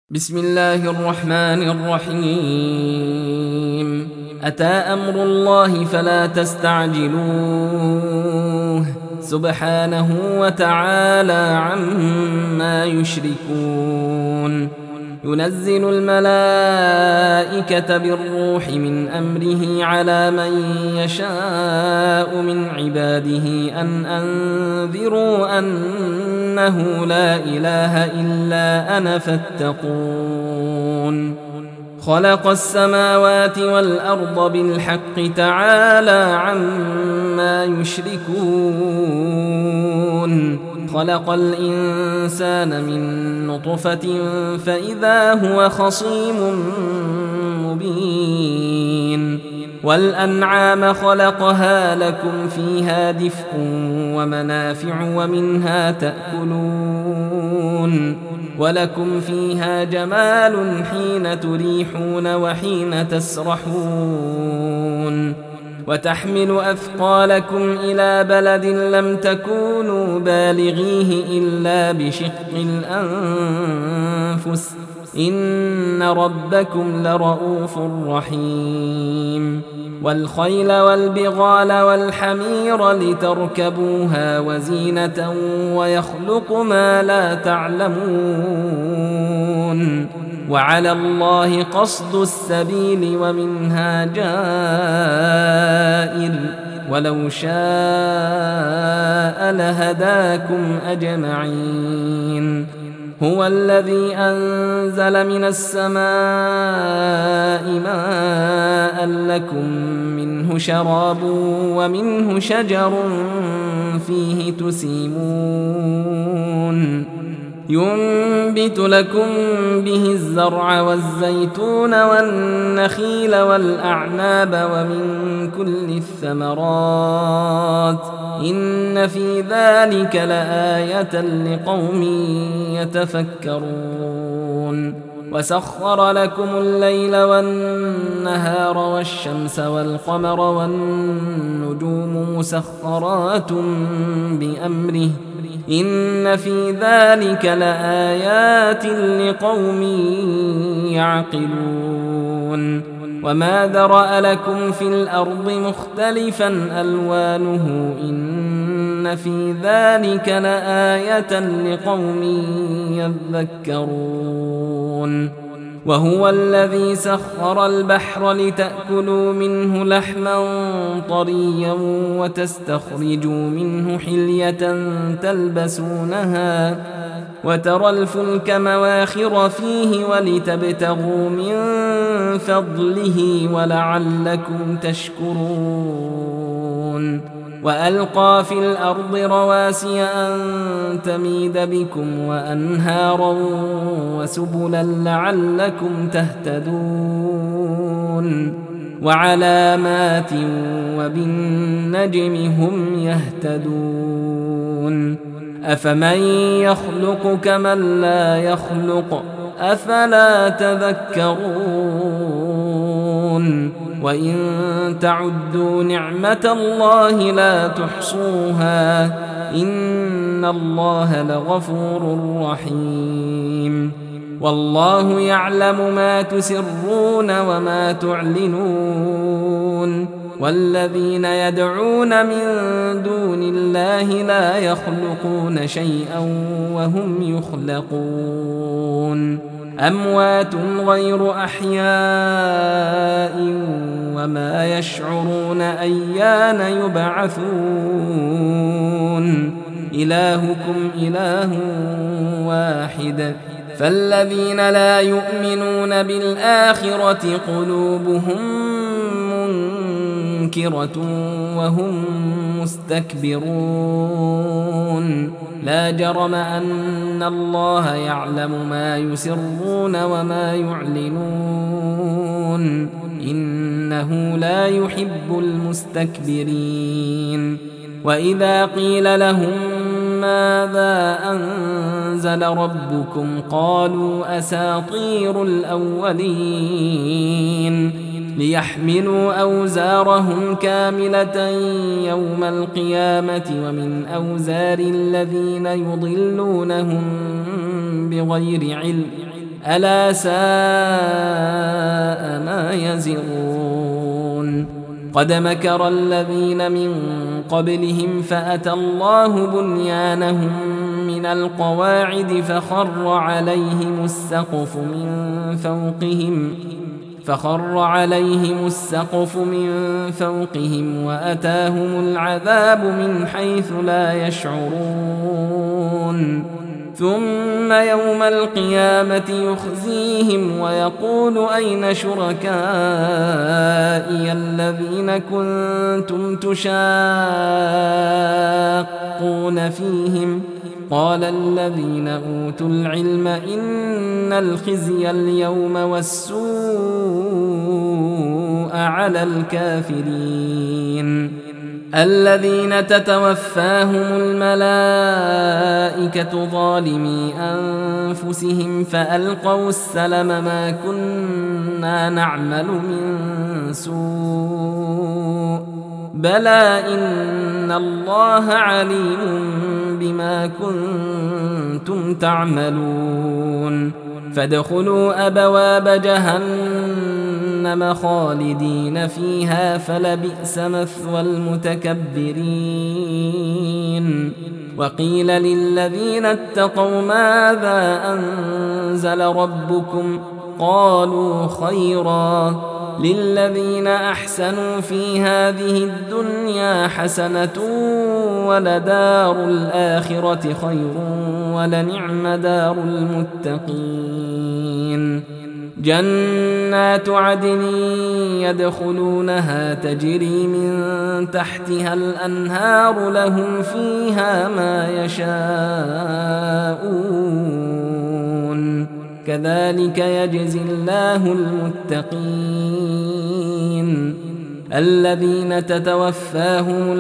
بسم الله الرحمن الرحيم. أتى أمر الله فلا تستعجلوه سبحانه وتعالى عما يشركون. ينزل الملائكة بالروح من أمره على من يشاء من عباده أن أنذروا أنه لا إله إلا أنا فاتقون. خلق السماوات والأرض بالحق تعالى عما يشركون. خلق الإنسان من نطفة فإذا هو خصيم مبين. والأنعام خلقها لكم فيها دفء ومنافع ومنها تأكلون ولكم فيها جمال حين تريحون وحين تسرحون. وتحمل أثقالكم إلى بلد لم تكونوا بالغيه إلا بشق الأنفس إن ربكم لرؤوف رحيم. والخيل والبغال والحمير لتركبوها وزينة ويخلق ما لا تعلمون. وعلى الله قصد السبيل ومنها جائر ولو شاء لهداكم أجمعين. هو الذي أنزل من السماء ماء لكم منه شراب ومنه شجر فيه تسيمون. ينبت لكم به الزرع والزيتون والنخيل والأعناب ومن كل الثمرات إن في ذلك لآية لقوم يتفكرون. وسخر لكم الليل والنهار والشمس والقمر والنجوم مسخرات بأمره إن في ذلك لآيات لقوم يعقلون. وما ذرأ لكم في الأرض مختلفا ألوانه إن في ذلك لآية لقوم يذكرون. وهو الذي سخر البحر لتأكلوا منه لحما طريا وتستخرجوا منه حلية تلبسونها وترى الفلك مواخر فيه ولتبتغوا من فضله ولعلكم تشكرون. وألقى في الأرض رواسي أن تميد بكم وأنهارا وسبلا لعلكم تهتدون. وعلامات وبالنجم هم يهتدون. أفمن يخلق كمن لا يخلق أفلا تذكرون. وإن تعدوا نعمة الله لا تحصوها إن الله لغفور رحيم. والله يعلم ما تسرون وما تعلنون. والذين يدعون من دون الله لا يخلقون شيئا وهم يخلقون. أموات غير أحياء وما يشعرون أيان يبعثون. إلهكم إله واحد فالذين لا يؤمنون بالآخرة قلوبهم منكرة وهم مستكبرون. لا جرم أن الله يعلم ما يسرون وما يعلنون إنه لا يحب المستكبرين. وإذا قيل لهم ماذا أنزل ربكم قالوا أساطير الأولين ليحملوا أوزارهم كاملة يوم القيامة ومن أوزار الذين يضلونهم بغير علم ألا ساء ما يزرون قد مكر الذين من قبلهم فأتى الله بنيانهم من القواعد فخر عليهم السقف من فوقهم وأتاهم العذاب من حيث لا يشعرون ثم يوم القيامة يخزيهم ويقول أين شركائي الذين كنتم تشاقون فيهم قال الذين أوتوا العلم إن الخزي اليوم والسوء على الكافرين الذين تتوفاهم الملائكة ظالمي أنفسهم فألقوا السلم ما كنا نعمل من سوء بلى إن الله عليم بما كنتم تعملون فادخلوا أبواب جهنم خالدين فيها فلبئس مثوى المتكبرين وقيل للذين اتقوا ماذا أنزل ربكم قالوا خيرا للذين أحسنوا في هذه الدنيا حسنة ولدار الآخرة خير ولنعم دار المتقين جنات عدن يدخلونها تجري من تحتها الأنهار لهم فيها ما يشاءون كذلك يجزي الله المتقين الذين تتوفاهم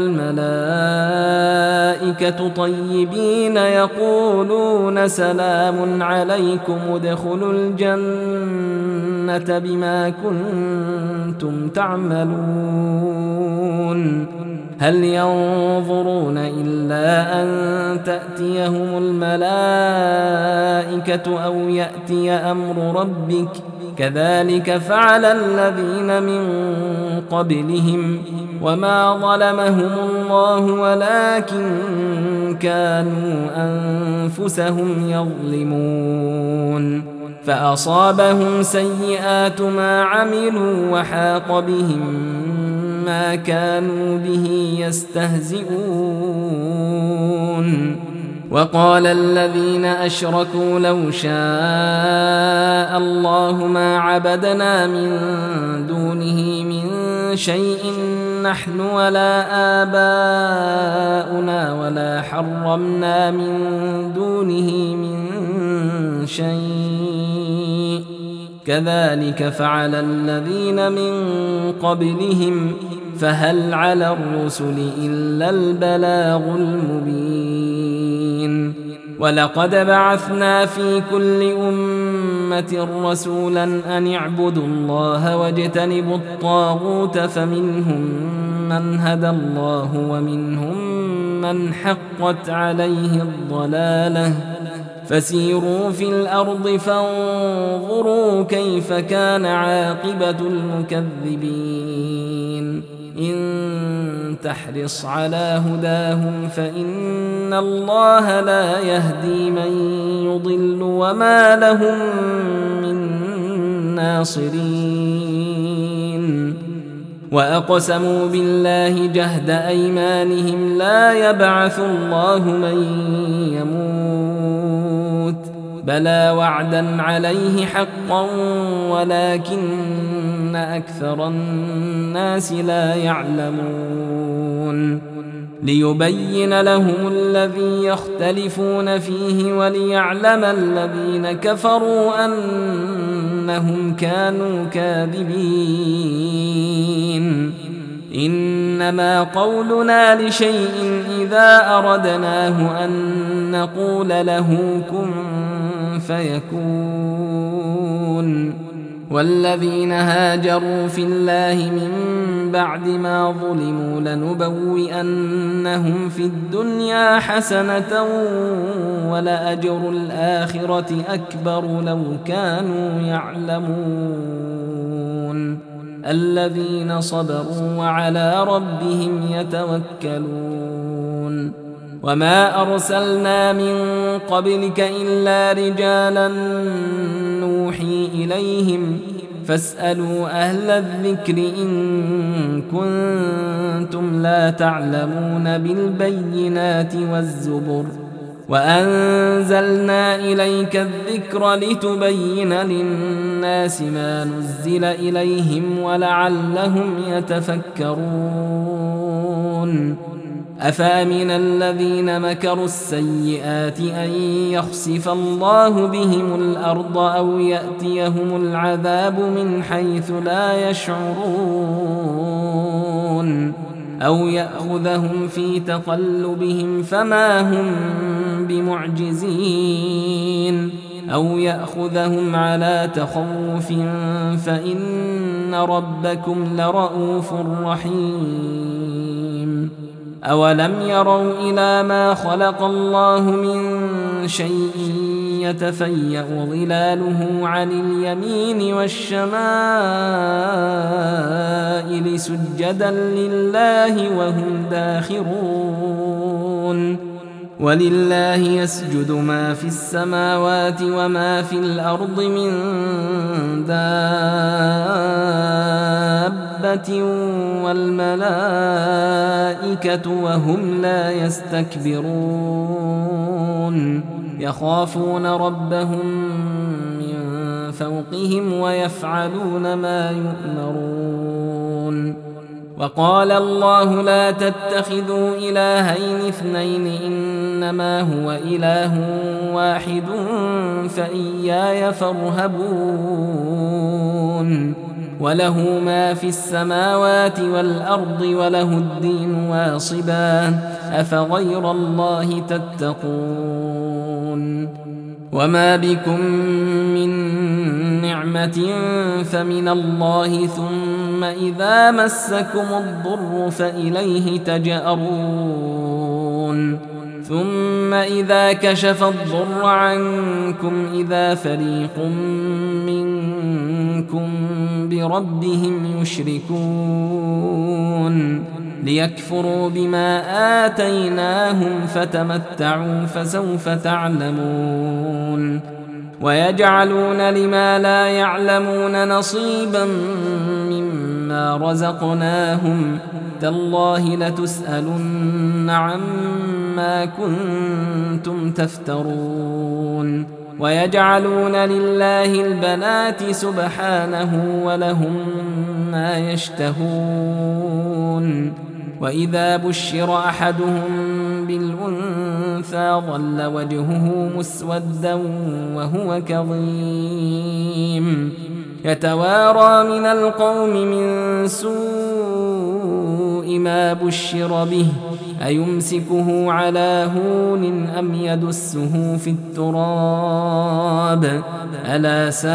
الملائكة طيبين يقولون سلام عليكم ادخلوا الجنة بما كنتم تعملون هل ينظرون إلا أن تأتيهم الملائكة أو يأتي أمر ربك كذلك فعل الذين من قبلهم وما ظلمهم الله ولكن كانوا أنفسهم يظلمون فأصابهم سيئات ما عملوا وحاق بهم ما كانوا به يستهزئون وقال الذين أشركوا لو شاء الله ما عبدنا من دونه من شيء نحن ولا آباؤنا ولا حرمنا من دونه من شيء كذلك فعل الذين من قبلهم فهل على الرسل إلا البلاغ المبين ولقد بعثنا في كل أمة رسولا أن اعبدوا الله واجتنبوا الطاغوت فمنهم من هدى الله ومنهم من حقت عليه الضلالة فسيروا في الأرض فانظروا كيف كان عاقبة المكذبين إن تحرص على هداهم فإن الله لا يهدي من يضل وما لهم من ناصرين وأقسموا بالله جهد أيمانهم لا يبعث الله من يموت بلى وعدا عليه حقا ولكن أكثر الناس لا يعلمون ليبين لهم الذي يختلفون فيه وليعلم الذين كفروا أنهم كانوا كاذبين إنما قولنا لشيء إذا أردناه أن نقول له كن فيكون والذين هاجروا في الله من بعد ما ظلموا لنبوئنهم في الدنيا حسنة ولأجر الآخرة أكبر لو كانوا يعلمون الذين صبروا وعلى ربهم يتوكلون وما أرسلنا من قبلك إلا رجالا نوحي إليهم فاسألوا أهل الذكر إن كنتم لا تعلمون بالبينات والزبر وأنزلنا إليك الذكر لتبين للناس ما نزل إليهم ولعلهم يتفكرون أفأمن الذين مكروا السيئات أن يخسف الله بهم الأرض أو يأتيهم العذاب من حيث لا يشعرون أو يأخذهم في تقلبهم فما هم بمعجزين أو يأخذهم على تخوف فإن ربكم لرؤوف رحيم أولم يروا إلى ما خلق الله من شيء يتفيأ ظلاله عن اليمين والشمائل سجدا لله وهم داخرون ولله يسجد ما في السماوات وما في الأرض من دابة والملائكة وهم لا يستكبرون يخافون ربهم من فوقهم ويفعلون ما يؤمرون وقال الله لا تتخذوا إلهين اثنين إنما هو إله واحد فإياي فارهبون وله ما في السماوات والأرض وله الدين واصبا أفغير الله تتقون وما بكم من نعمة فمن الله ثم إذا مسكم الضر فإليه تجأرون ثم إذا كشف الضر عنكم إذا فريق منكم بربهم يشركون ليكفروا بما آتيناهم فتمتعوا فسوف تعلمون ويجعلون لما لا يعلمون نصيبا مما رزقناهم تالله لتسألن عما كنتم تفترون ويجعلون لله البنات سبحانه ولهم ما يشتهون وإذا بشر أحدهم بالأنثى ظل وجهه مسودا وهو كظيم يتوارى من القوم من سوء ما بشر به أيمسكه على هون أم يدسه في التراب ألا ساء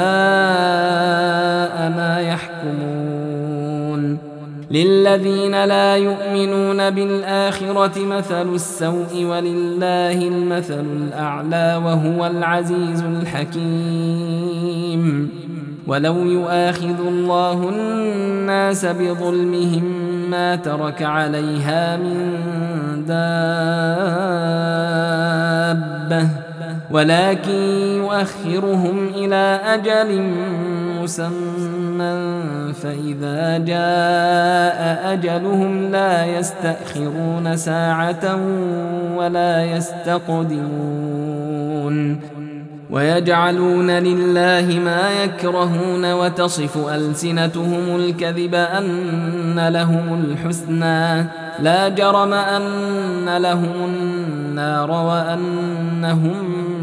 ما يحكمون للذين لا يؤمنون بالآخرة مثل السوء ولله المثل الأعلى وهو العزيز الحكيم ولو يؤاخذ الله الناس بظلمهم ما ترك عليها من دابة ولكن يؤخرهم إلى أجل مسمى فإذا جاء أجلهم لا يستأخرون ساعة ولا يستقدمون ويجعلون لله ما يكرهون وتصف ألسنتهم الكذب أن لهم الحسنى لا جرم أن لهم النار وأنهم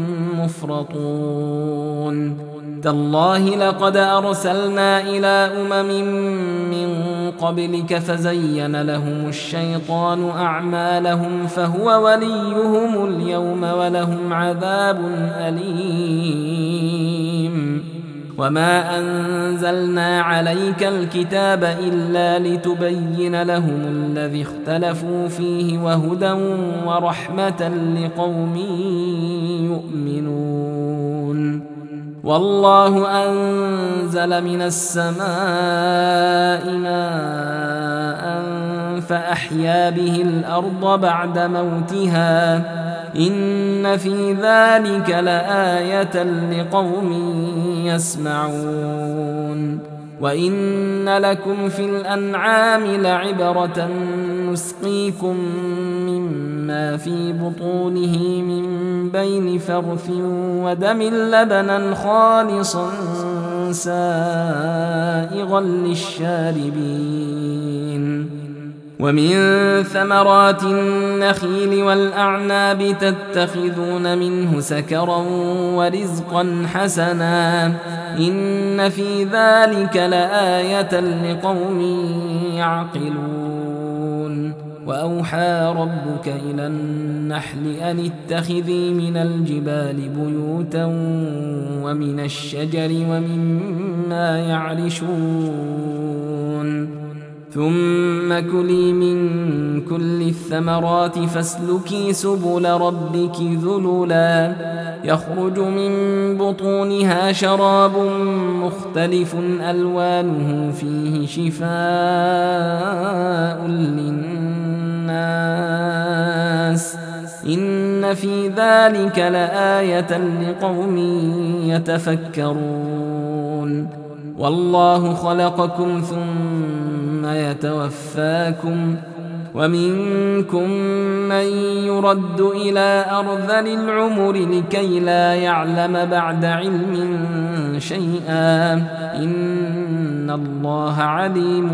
مفرطون تالله لقد أرسلنا إلى من قبلك فزين لهم الشيطان أعمالهم فهو وليهم اليوم ولهم عذاب أليم وما أنزلنا عليك الكتاب إلا لتبين لهم الذي اختلفوا فيه وهدى ورحمة لقوم يؤمنون والله أنزل من السماء ماء فأحيا به الأرض بعد موتها إن في ذلك لآية لقوم يسمعون وإن لكم في الأنعام لعبرة نسقيكم مما في بطونه من بين فرث ودم لبنا خالصا سائغا للشاربين ومن ثمرات النخيل والأعناب تتخذون منه سكرا ورزقا حسنا إن في ذلك لآية لقوم يعقلون وأوحى ربك إلى النحل أن اتخذي من الجبال بيوتا ومن الشجر ومما يعرشون ثم كلي من كل الثمرات فاسلكي سبل ربك ذللا يخرج من بطونها شراب مختلف ألوانه فيه شفاء للناس إن في ذلك لآية لقوم يتفكرون والله خلقكم ثم يتوفاكم ومنكم من يرد إلى أرذل العمر لكي لا يعلم بعد علم شيئا إن الله عليم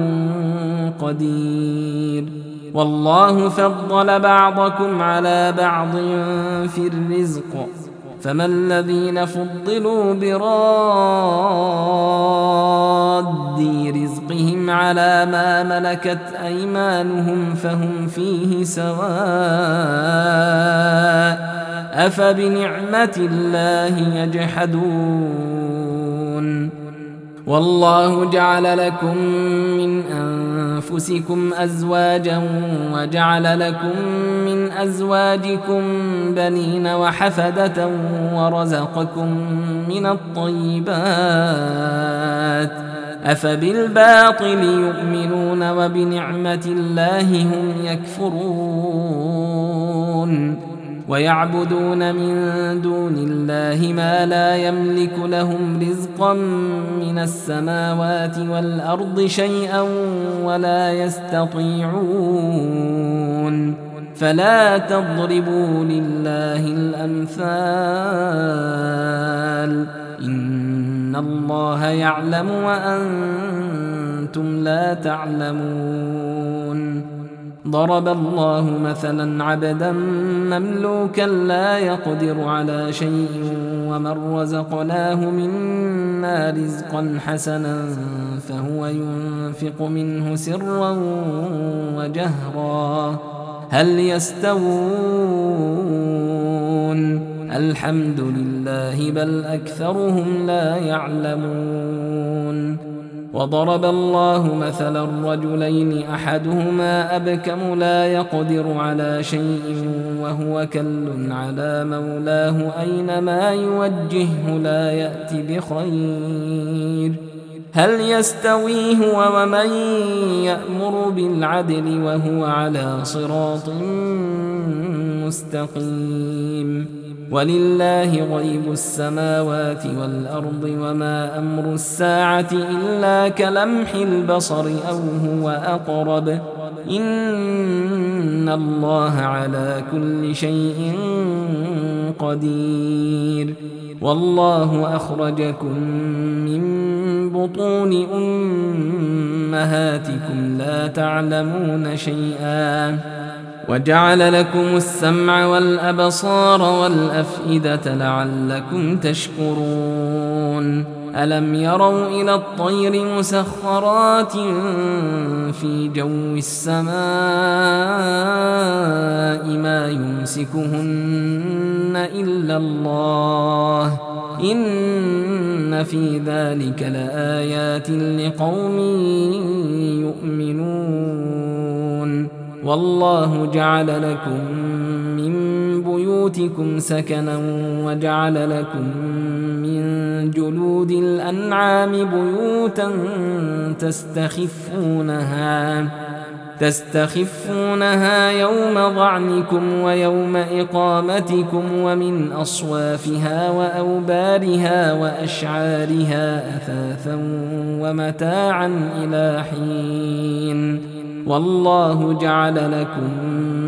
قدير والله فضل بعضكم على بعض في الرزق فما الذين فضلوا براد رزقهم على ما ملكت أيمانهم فهم فيه سواء أفبنعمة الله يجحدون والله جعل لكم من أنفسكم أزواجا وجعل لكم من أزواجكم بنين وحفدة ورزقكم من الطيبات أفبالباطل يؤمنون وبنعمة الله هم يكفرون ويعبدون من دون الله ما لا يملك لهم رزقا من السماوات والأرض شيئا ولا يستطيعون فلا تضربوا لله الأمثال إن الله يعلم وأنتم لا تعلمون ضرب الله مثلا عبدا مملوكا لا يقدر على شيء ومن رزقناه منا رزقا حسنا فهو ينفق منه سرا وجهرا هل يستوون الحمد لله بل أكثرهم لا يعلمون وضرب الله مثلا رجلين أحدهما أبكم لا يقدر على شيء وهو كل على مولاه أينما يوجهه لا يأتي بخير هل يستوي هو ومن يأمر بالعدل وهو على صراط مستقيم ولله غيب السماوات والأرض وما أمر الساعة إلا كلمح البصر أو هو أقرب إن الله على كل شيء قدير والله أخرجكم من بطون أمهاتكم لا تعلمون شيئا وجعل لكم السمع والأبصار والأفئدة لعلكم تشكرون ألم يروا إلى الطير مسخرات في جو السماء ما يمسكهن إلا الله إن إن في ذلك لآيات لقوم يؤمنون والله جعل لكم من بيوتكم سكنا وجعل لكم من جلود الأنعام بيوتا تستخفونها يوم ظعنكم ويوم إقامتكم ومن أصوافها وأوبارها وأشعارها أثاثا ومتاعا إلى حين والله جعل لكم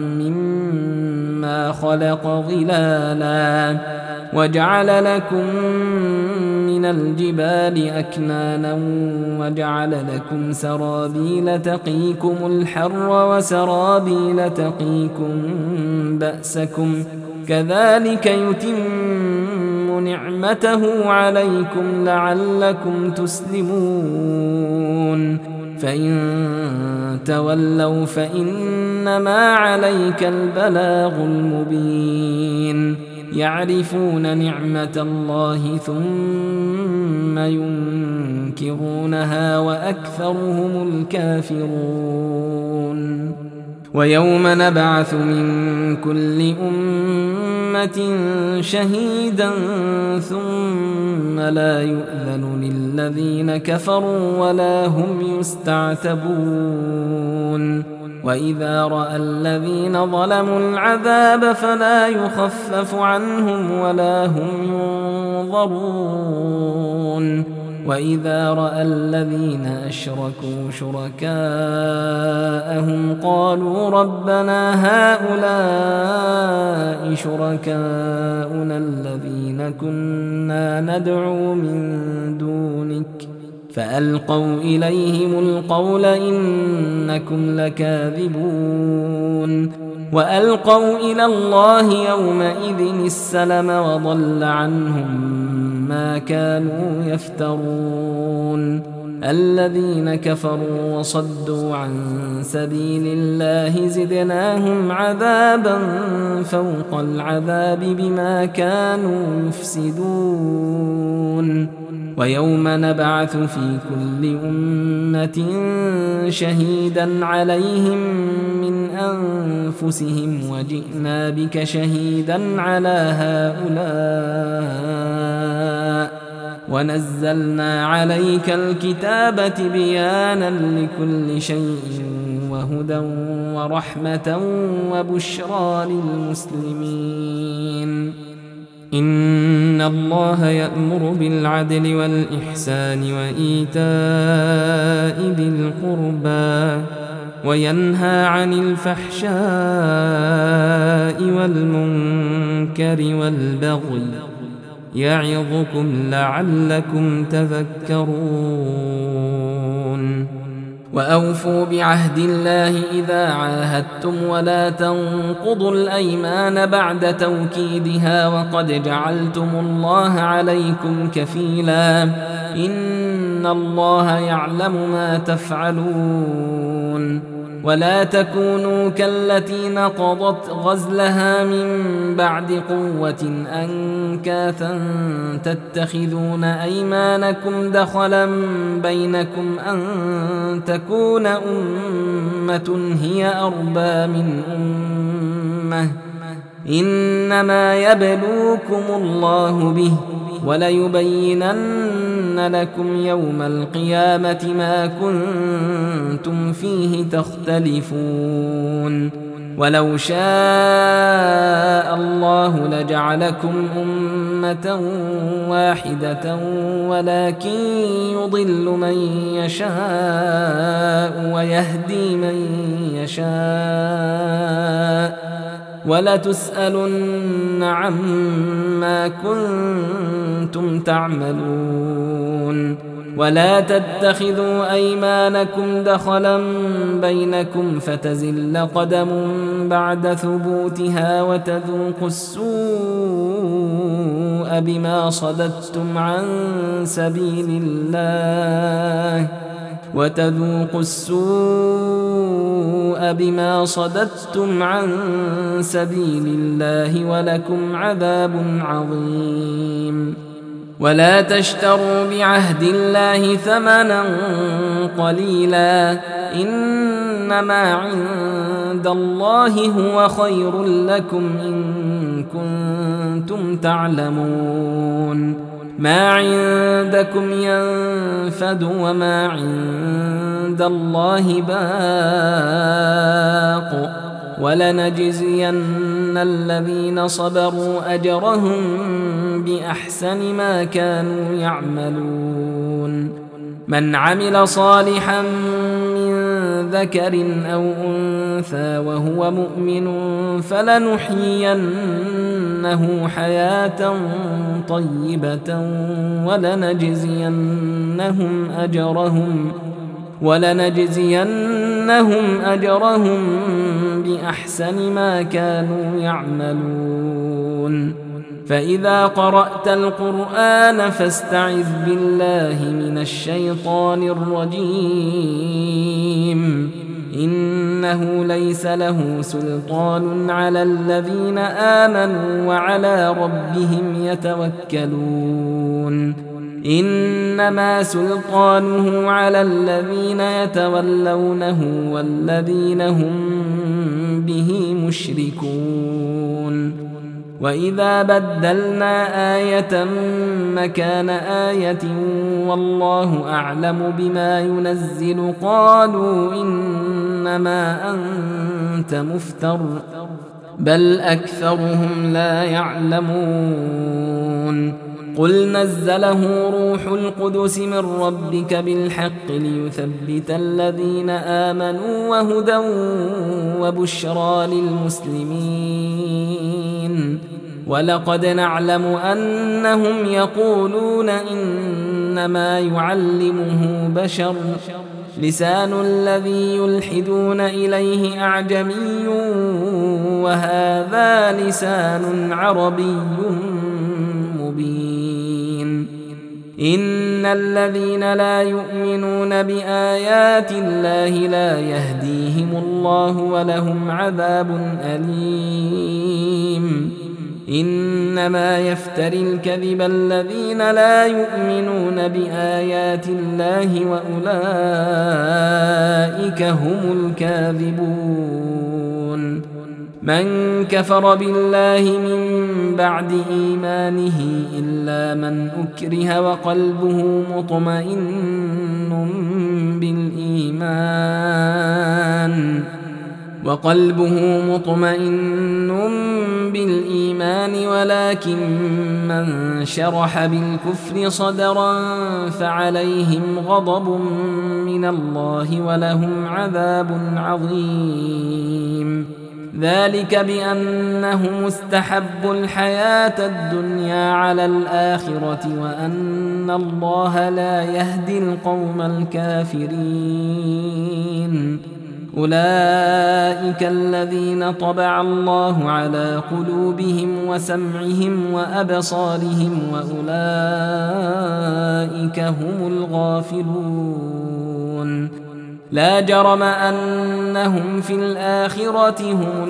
مما خلق ظلالا وجعل لكم من الجبال أكنانا وجعل لكم سرابيل تقيكم الحر وسرابيل تقيكم بأسكم كذلك يتم نعمته عليكم لعلكم تسلمون فإن تولوا فإنما عليك البلاغ المبين يعرفون نعمة الله ثم ينكرونها وأكثرهم الكافرون ويوم نبعث من كل أمة شهيدا ثم لا يؤذن للذين كفروا ولا هم يستعتبون وإذا رأى الذين ظلموا العذاب فلا يخفف عنهم ولا هم ينظرون وإذا رأى الذين أشركوا شركاءهم قالوا ربنا هؤلاء شركاؤنا الذين كنا ندعو من دونك فألقوا إليهم القول إنكم لكاذبون وألقوا إلى الله يومئذ السلم وضل عنهم ما كانوا يفترون الذين كفروا وصدوا عن سبيل الله زدناهم عذابا فوق العذاب بما كانوا يفسدون ويوم نبعث في كل أمة شهيدا عليهم من أنفسهم وجئنا بك شهيدا على هؤلاء ونزلنا عليك الكتاب بيانا لكل شيء وهدى ورحمة وبشرى للمسلمين إن الله يأمر بالعدل والإحسان وإيتاء ذي القربى وينهى عن الفحشاء والمنكر والبغي يعظكم لعلكم تذكرون وأوفوا بعهد الله إذا عاهدتم ولا تنقضوا الأيمان بعد توكيدها وقد جعلتم الله عليكم كفيلا إن الله يعلم ما تفعلون ولا تكونوا كالتي نقضت غزلها من بعد قوة أنكاثا تتخذون أيمانكم دخلا بينكم أن تكون أمة هي أربى من أمة إنما يبلوكم الله به وليبينن لكم يوم القيامة ما كنتم فيه تختلفون ولو شاء الله لجعلكم أمة واحدة ولكن يضل من يشاء ويهدي من يشاء ولتسألن عما كنتم تعملون ولا تتخذوا أيمانكم دخلا بينكم فتزل قدم بعد ثبوتها وتذوقوا السوء بما صددتم عن سبيل الله ولكم عذاب عظيم ولا تشتروا بعهد الله ثمنا قليلا إنما عند الله هو خير لكم إن كنتم تعلمون ما عندكم ينفد وما عند الله باق ولنجزين الذين صبروا أجرهم بأحسن ما كانوا يعملون من عمل صالحا من ذكر أو أنثى وهو مؤمن فلنحيينه حياة طيبة ولنجزينهم أجرهم بأحسن ما كانوا يعملون فإذا قرأت القرآن فاستعذ بالله من الشيطان الرجيم إنه ليس له سلطان على الذين آمنوا وعلى ربهم يتوكلون إنما سلطانه على الذين يتولونه والذين هم به مشركون وإذا بدلنا آية مكان آية والله أعلم بما ينزل قالوا إنما أنت مفتر بل أكثرهم لا يعلمون قل نزله روح القدس من ربك بالحق ليثبت الذين آمنوا وهدى وبشرى للمسلمين ولقد نعلم أنهم يقولون إنما يعلمه بشر لسان الذي يلحدون إليه أعجمي وهذا لسان عربي مبين إن الذين لا يؤمنون بآيات الله لا يهديهم الله ولهم عذاب أليم إنما يفتري الكذب الذين لا يؤمنون بآيات الله وأولئك هم الكاذبون من كفر بالله من بعد إيمانه إلا من أكره وقلبه مطمئن بالإيمان ولكن من شرح بالكفر صدرا فعليهم غضب من الله ولهم عذاب عظيم ذلك بأنهم استحبوا الحياة الدنيا على الآخرة وأن الله لا يهدي القوم الكافرين أولئك الذين طبع الله على قلوبهم وسمعهم وأبصارهم وأولئك هم الغافلون لا جرم أنهم في الآخرة هم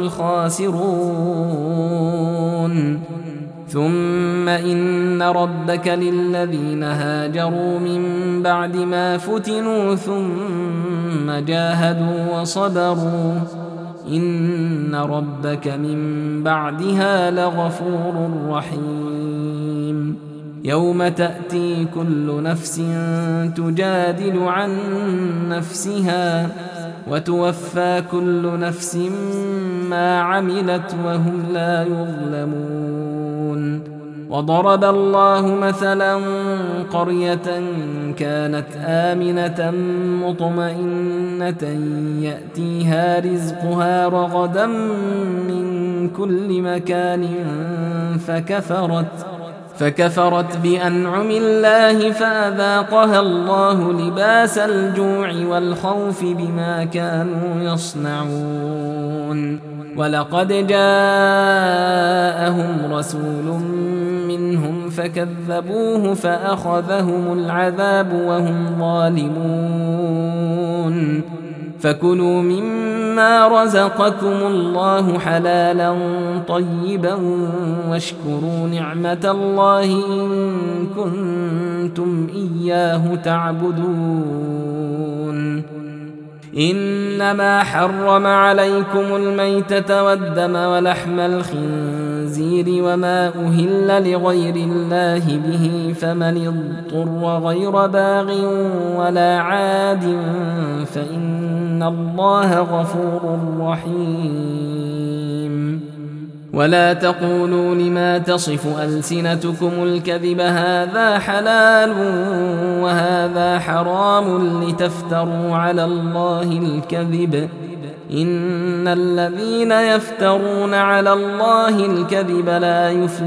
الخاسرون ثم إن ربك للذين هاجروا من بعد ما فتنوا ثم جاهدوا وصبروا إن ربك من بعدها لغفور رحيم يوم تأتي كل نفس تجادل عن نفسها وتوفى كل نفس ما عملت وهم لا يظلمون وضرب الله مثلا قرية كانت آمنة مطمئنة يأتيها رزقها رغدا من كل مكان فكفرت بأنعم الله فأذاقها الله لباس الجوع والخوف بما كانوا يصنعون ولقد جاءهم رسول منهم فكذبوه فأخذهم العذاب وهم ظالمون فكلوا مما رزقكم الله حلالا طيبا واشكروا نعمة الله إن كنتم إياه تعبدون. إنما حرم عليكم الميتة والدم ولحم الخنزير وما أهل لغير الله به، فمن اضطر غير باغ ولا عاد فإن الله غفور رحيم. ولا تقولوا لما تصف ألسنتكم الكذب هذا حلال وهذا حرام لتفتروا على الله الكذب، إن الذين يفترون على الله الكذب لا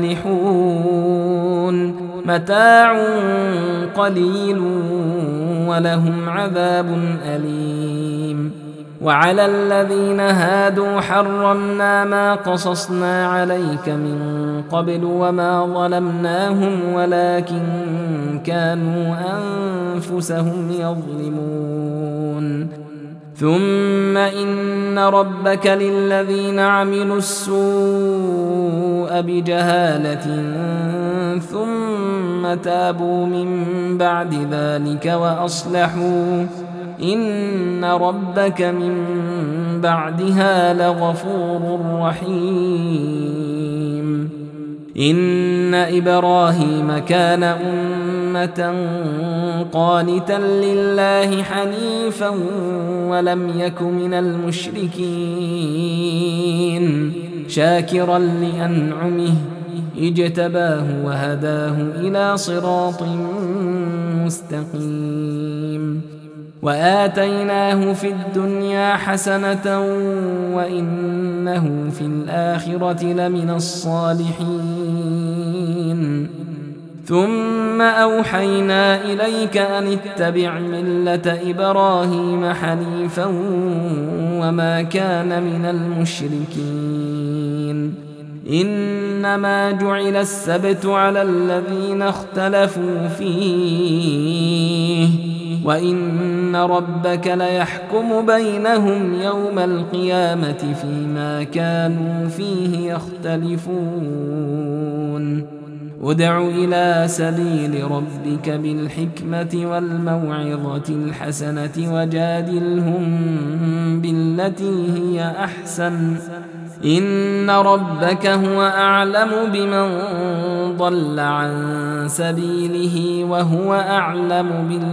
يفلحون. متاع قليل ولهم عذاب أليم. وعلى الذين هادوا حرمنا ما قصصنا عليك من قبل وما ظلمناهم ولكن كانوا أنفسهم يظلمون. ثم إن ربك للذين عملوا السوء بجهالة ثم تابوا من بعد ذلك وأصلحوا إن ربك من بعدها لغفور رحيم. إن إبراهيم كان أمة قانتا لله حنيفا ولم يك من المشركين، شاكرا لأنعمه اجتباه وهداه إلى صراط مستقيم. وآتيناه في الدنيا حسنة وإنه في الآخرة لمن الصالحين. ثم أوحينا إليك أن اتبع ملة إبراهيم حنيفا وما كان من المشركين. إنما جعل السبت على الذين اختلفوا فيه وإن ربك ليحكم بينهم يوم القيامة فيما كانوا فيه يختلفون. ادع إلى سبيل ربك بالحكمة والموعظة الحسنة وجادلهم بالتي هي أحسن، إن ربك هو أعلم بمن ضل عن سبيله وهو أعلم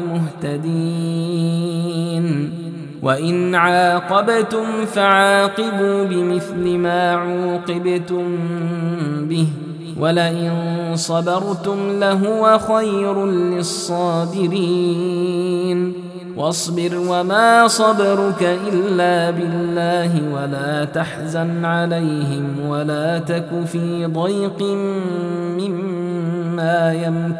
بالمهتدين. وإن عاقبتم فعاقبوا بمثل ما عوقبتم به ولئن صبرتم لهو خير للصابرين. واصبر وما صبرك إلا بالله ولا تحزن عليهم ولا تك في ضيق مما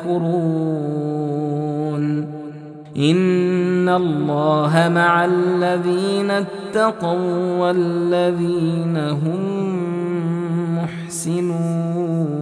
يمكرون. إن الله مع الذين اتقوا والذين هم محسنون.